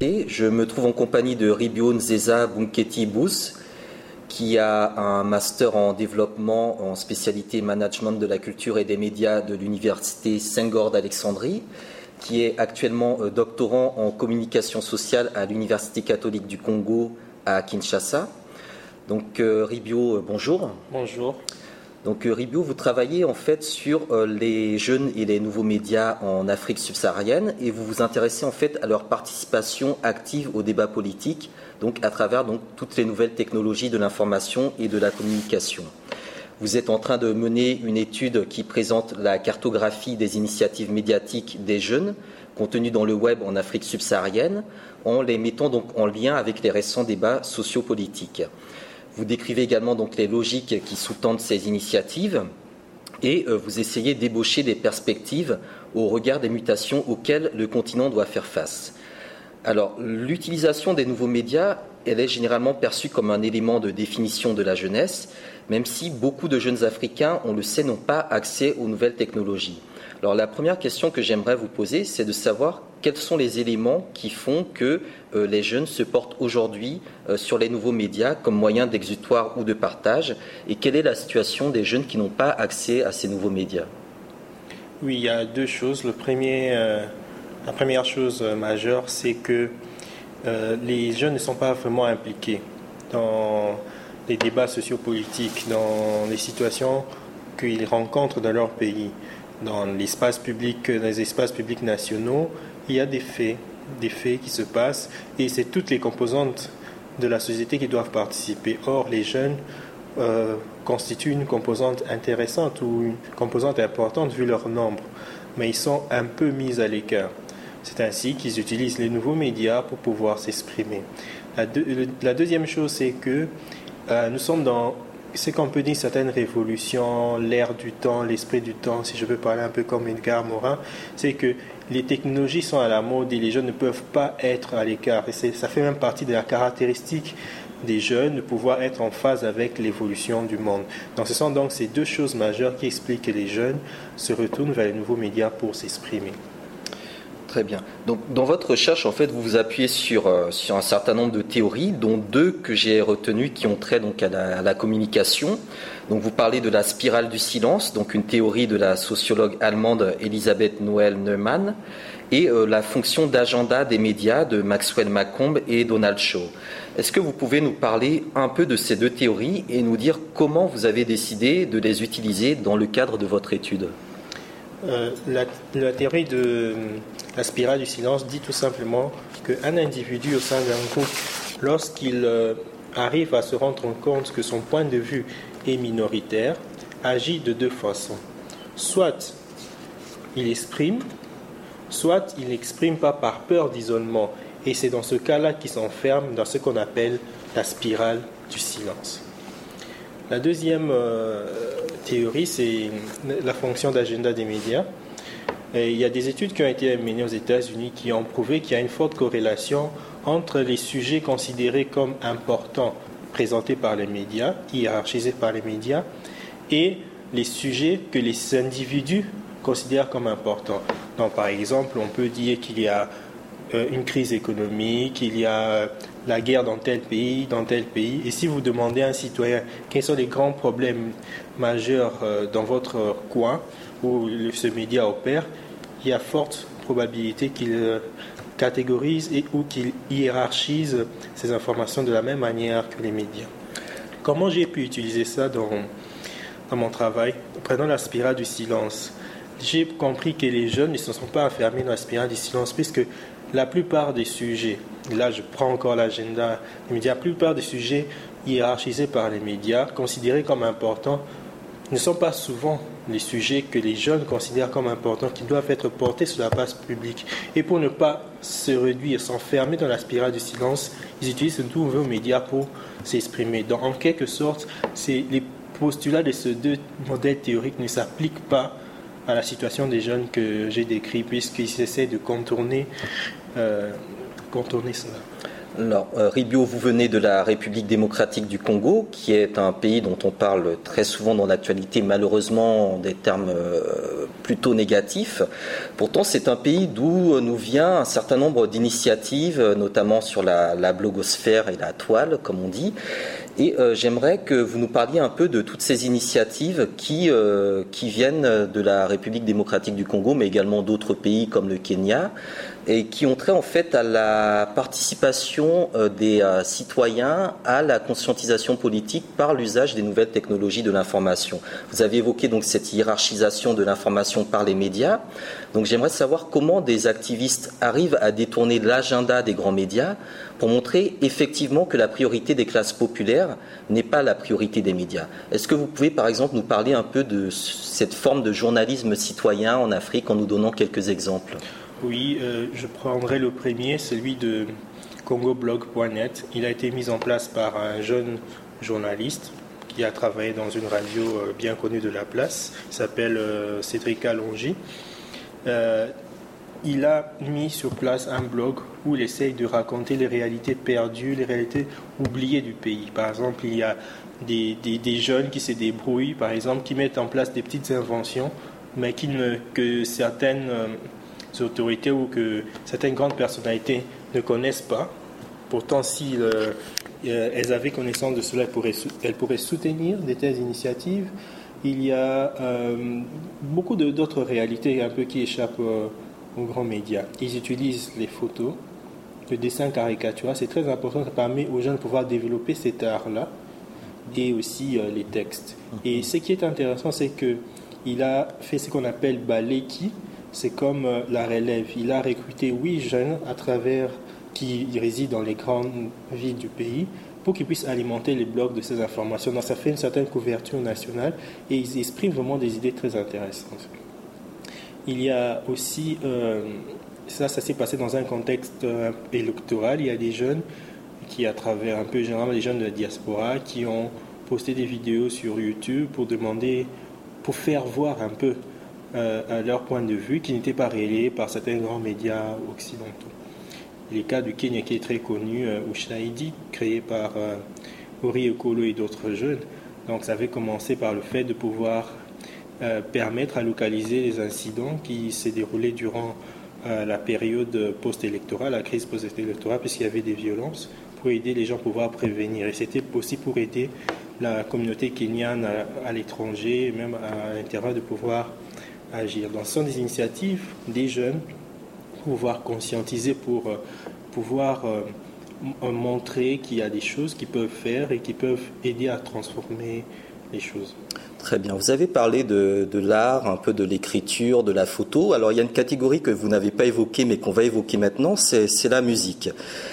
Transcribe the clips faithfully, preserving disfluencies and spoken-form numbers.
Je me trouve en compagnie de Ribio Nzeza Bunketi Bous, qui a un master en développement en spécialité management de la culture et des médias de l'université Senghor d'Alexandrie, qui est actuellement doctorant en communication sociale à l'Université catholique du Congo à Kinshasa. Donc euh, Ribio, euh, bonjour. Bonjour. Donc euh, Ribio, vous travaillez en fait sur euh, les jeunes et les nouveaux médias en Afrique subsaharienne et vous vous intéressez en fait à leur participation active au débat politique, donc à travers donc toutes les nouvelles technologies de l'information et de la communication. Vous êtes en train de mener une étude qui présente la cartographie des initiatives médiatiques des jeunes contenues dans le web en Afrique subsaharienne, en les mettant donc en lien avec les récents débats sociopolitiques. Vous décrivez également donc les logiques qui sous-tendent ces initiatives et euh, vous essayez d'ébaucher des perspectives au regard des mutations auxquelles le continent doit faire face. Alors, l'utilisation des nouveaux médias, elle est généralement perçue comme un élément de définition de la jeunesse, même si beaucoup de jeunes Africains, on le sait, n'ont pas accès aux nouvelles technologies. Alors, la première question que j'aimerais vous poser, c'est de savoir quels sont les éléments qui font que euh, les jeunes se portent aujourd'hui euh, sur les nouveaux médias comme moyen d'exutoire ou de partage, et quelle est la situation des jeunes qui n'ont pas accès à ces nouveaux médias? Oui, il y a deux choses. Le premier, euh, la première chose euh, majeure, c'est que euh, les jeunes ne sont pas vraiment impliqués dans les débats sociopolitiques, dans les situations qu'ils rencontrent dans leur pays. Dans l'espace public, dans les espaces publics nationaux, il y a des faits, des faits qui se passent et c'est toutes les composantes de la société qui doivent participer. Or, les jeunes euh, constituent une composante intéressante ou une composante importante vu leur nombre, mais ils sont un peu mis à l'écart. C'est ainsi qu'ils utilisent les nouveaux médias pour pouvoir s'exprimer. La, deux, la deuxième chose, c'est que euh, nous sommes dans ce qu'on peut dire certaines révolutions, l'ère du temps, l'esprit du temps, si je peux parler un peu comme Edgar Morin, c'est que les technologies sont à la mode et les jeunes ne peuvent pas être à l'écart. Et c'est, ça fait même partie de la caractéristique des jeunes de pouvoir être en phase avec l'évolution du monde. Donc ce sont donc ces deux choses majeures qui expliquent que les jeunes se retournent vers les nouveaux médias pour s'exprimer. Très bien. Donc, dans votre recherche, en fait, vous vous appuyez sur, euh, sur un certain nombre de théories, dont deux que j'ai retenues qui ont trait donc, à, la, à la communication. Donc, vous parlez de la spirale du silence, donc une théorie de la sociologue allemande Elisabeth Noël Neumann, et euh, la fonction d'agenda des médias de Maxwell Macomb et Donald Shaw. Est-ce que vous pouvez nous parler un peu de ces deux théories et nous dire comment vous avez décidé de les utiliser dans le cadre de votre étude ? Euh, la, la théorie de la spirale du silence dit tout simplement qu'un individu au sein d'un groupe, lorsqu'il euh, arrive à se rendre compte que son point de vue est minoritaire, agit de deux façons. Soit il exprime, soit il n'exprime pas par peur d'isolement. Et c'est dans ce cas-là qu'il s'enferme dans ce qu'on appelle la spirale du silence. La deuxième euh, théorie, c'est la fonction d'agenda des médias. Et il y a des études qui ont été menées aux États-Unis qui ont prouvé qu'il y a une forte corrélation entre les sujets considérés comme importants, présentés par les médias, hiérarchisés par les médias, et les sujets que les individus considèrent comme importants. Donc, par exemple, on peut dire qu'il y a une crise économique, il y a la guerre dans tel pays, dans tel pays. Et si vous demandez à un citoyen quels sont les grands problèmes majeurs dans votre coin où ce média opère, il y a forte probabilité qu'il catégorise et ou qu'il hiérarchise ces informations de la même manière que les médias. Comment j'ai pu utiliser ça dans, dans mon travail? Prenons la spirale du silence. J'ai compris que les jeunes ne se sont pas enfermés dans la spirale du silence puisque la plupart des sujets, là je prends encore l'agenda des médias, la plupart des sujets hiérarchisés par les médias, considérés comme importants, ne sont pas souvent les sujets que les jeunes considèrent comme importants, qui doivent être portés sur la place publique. Et pour ne pas se réduire, s'enfermer dans la spirale du silence, ils utilisent de nouveaux médias pour s'exprimer. Donc en quelque sorte, c'est les postulats de ces deux modèles théoriques ne s'appliquent pas à la situation des jeunes que j'ai décrit, puisqu'ils essaient de contourner, euh, contourner cela. Alors, euh, Ribio, vous venez de la République démocratique du Congo, qui est un pays dont on parle très souvent dans l'actualité, malheureusement en des termes euh, plutôt négatif. Pourtant, c'est un pays d'où nous vient un certain nombre d'initiatives, notamment sur la, la blogosphère et la toile, comme on dit. Et euh, j'aimerais que vous nous parliez un peu de toutes ces initiatives qui, euh, qui viennent de la République démocratique du Congo, mais également d'autres pays comme le Kenya, et qui ont trait en fait à la participation euh, des euh, citoyens à la conscientisation politique par l'usage des nouvelles technologies de l'information. Vous avez évoqué donc cette hiérarchisation de l'information par les médias. Donc j'aimerais savoir comment des activistes arrivent à détourner l'agenda des grands médias pour montrer effectivement que la priorité des classes populaires n'est pas la priorité des médias. Est-ce que vous pouvez par exemple nous parler un peu de cette forme de journalisme citoyen en Afrique en nous donnant quelques exemples ? Oui, euh, je prendrai le premier, celui de congoblog point net. Il a été mis en place par un jeune journaliste qui a travaillé dans une radio euh, bien connue de la place. Il s'appelle euh, Cédric Alongi. Euh, il a mis sur place un blog où il essaye de raconter les réalités perdues, les réalités oubliées du pays. Par exemple, il y a des, des, des jeunes qui se débrouillent, par exemple, qui mettent en place des petites inventions, mais qui ne, que certaines euh, autorités ou que certaines grandes personnalités ne connaissent pas. Pourtant, si euh, elles avaient connaissance de cela, elles pourraient, elles pourraient soutenir de telles initiatives. Il y a euh, beaucoup de, d'autres réalités un peu qui échappent euh, aux grands médias. Ils utilisent les photos, le dessin caricatural. C'est très important, ça permet aux jeunes de pouvoir développer cet art-là, et aussi euh, les textes. Et ce qui est intéressant, c'est qu'il a fait ce qu'on appelle Baleki. C'est comme euh, la relève. Il a recruté huit jeunes à travers, qui résident dans les grandes villes du pays pour qu'ils puissent alimenter les blogs de ces informations. Donc ça fait une certaine couverture nationale et ils expriment vraiment des idées très intéressantes. Il y a aussi, euh, ça, ça s'est passé dans un contexte euh, électoral. Il y a des jeunes qui, à travers un peu généralement des jeunes de la diaspora, qui ont posté des vidéos sur YouTube pour demander, pour faire voir un peu euh, leur point de vue qui n'était pas relayé par certains grands médias occidentaux. Les cas du Kenya qui est très connu, euh, Ushahidi, créé par euh, Ori Ekolo et d'autres jeunes. Donc ça avait commencé par le fait de pouvoir euh, permettre à localiser les incidents qui s'est déroulés durant euh, la période post-électorale, la crise post-électorale, puisqu'il y avait des violences, pour aider les gens à pouvoir prévenir. Et c'était aussi pour aider la communauté kenyane à, à l'étranger, même à l'intérieur, de pouvoir agir. Donc ce sont des initiatives des jeunes, pouvoir conscientiser pour euh, pouvoir euh, montrer qu'il y a des choses qu'ils peuvent faire et qui peuvent aider à transformer les choses. Très bien. Vous avez parlé de, de l'art, un peu de l'écriture, de la photo. Alors il y a une catégorie que vous n'avez pas évoquée mais qu'on va évoquer maintenant, c'est, c'est la musique.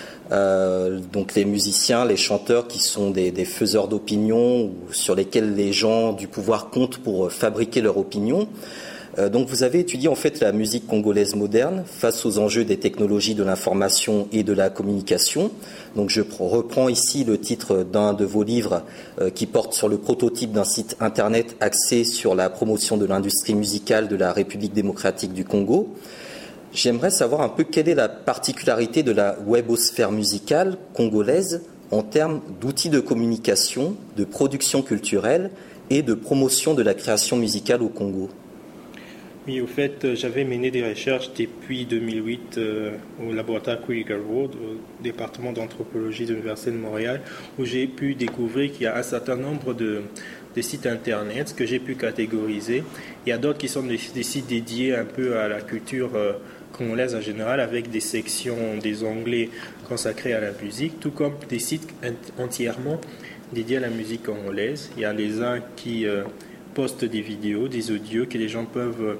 Euh, donc les musiciens, les chanteurs qui sont des, des faiseurs d'opinion ou sur lesquels les gens du pouvoir comptent pour fabriquer leur opinion. Donc vous avez étudié en fait la musique congolaise moderne face aux enjeux des technologies de l'information et de la communication. Donc je reprends ici le titre d'un de vos livres euh, qui porte sur le prototype d'un site internet axé sur la promotion de l'industrie musicale de la République démocratique du Congo. J'aimerais savoir un peu quelle est la particularité de la webosphère musicale congolaise en termes d'outils de communication, de production culturelle et de promotion de la création musicale au Congo. Oui, au fait, j'avais mené des recherches depuis deux mille huit euh, au laboratoire Krieger Road, au département d'anthropologie de l'Université de Montréal, où j'ai pu découvrir qu'il y a un certain nombre de, de sites internet que j'ai pu catégoriser. Il y a d'autres qui sont des, des sites dédiés un peu à la culture euh, congolaise en général, avec des sections, des onglets consacrés à la musique, tout comme des sites entièrement dédiés à la musique congolaise. Il y a les uns qui euh, postent des vidéos, des audios que les gens peuvent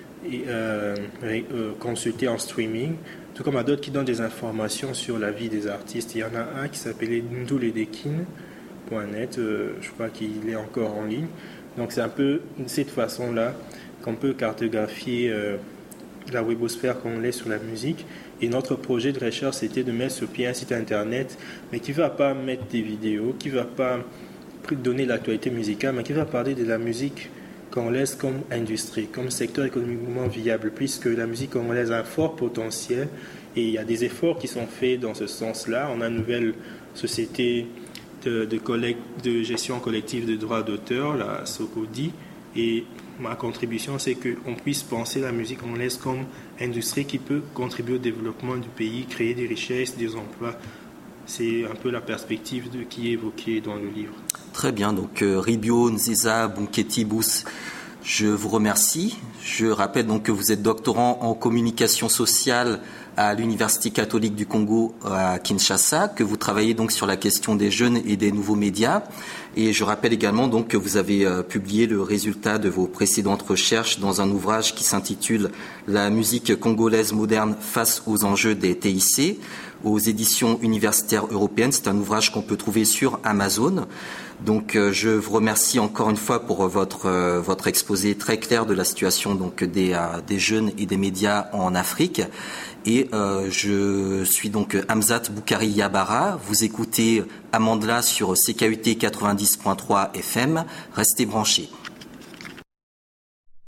euh, euh, consulter en streaming, tout comme à d'autres qui donnent des informations sur la vie des artistes. Il y en a un qui s'appelait ndouledekin point net, euh, je crois qu'il est encore en ligne. Donc c'est un peu de cette façon-là qu'on peut cartographier euh, la webosphère congolaise sur la musique. Et notre projet de recherche, c'était de mettre sur pied un site internet, mais qui ne va pas mettre des vidéos, qui ne va pas donner l'actualité musicale, mais qui va parler de la musique congolaise comme industrie, comme secteur économiquement viable, puisque la musique congolaise a un fort potentiel et il y a des efforts qui sont faits dans ce sens-là. On a une nouvelle société de, de, collect, de gestion collective de droits d'auteur, la SOCODI, et ma contribution, c'est qu'on puisse penser la musique congolaise comme industrie qui peut contribuer au développement du pays, créer des richesses, des emplois. C'est un peu la perspective de, qui est évoquée dans le livre. Très bien, donc euh, Ribio Nziza Bunketi Bous, je vous remercie. Je rappelle donc que vous êtes doctorant en communication sociale à l'Université catholique du Congo à Kinshasa, que vous travaillez donc sur la question des jeunes et des nouveaux médias. Et je rappelle également donc que vous avez euh, publié le résultat de vos précédentes recherches dans un ouvrage qui s'intitule « La musique congolaise moderne face aux enjeux des T I C » aux éditions universitaires européennes. C'est un ouvrage qu'on peut trouver sur Amazon. Donc euh, je vous remercie encore une fois pour votre euh, votre exposé très clair de la situation donc des euh, des jeunes et des médias en Afrique. Et euh, je suis donc Hamzat Boukari Yabara. Vous écoutez Amandla sur C K U T quatre-vingt-dix point trois F M. Restez branchés.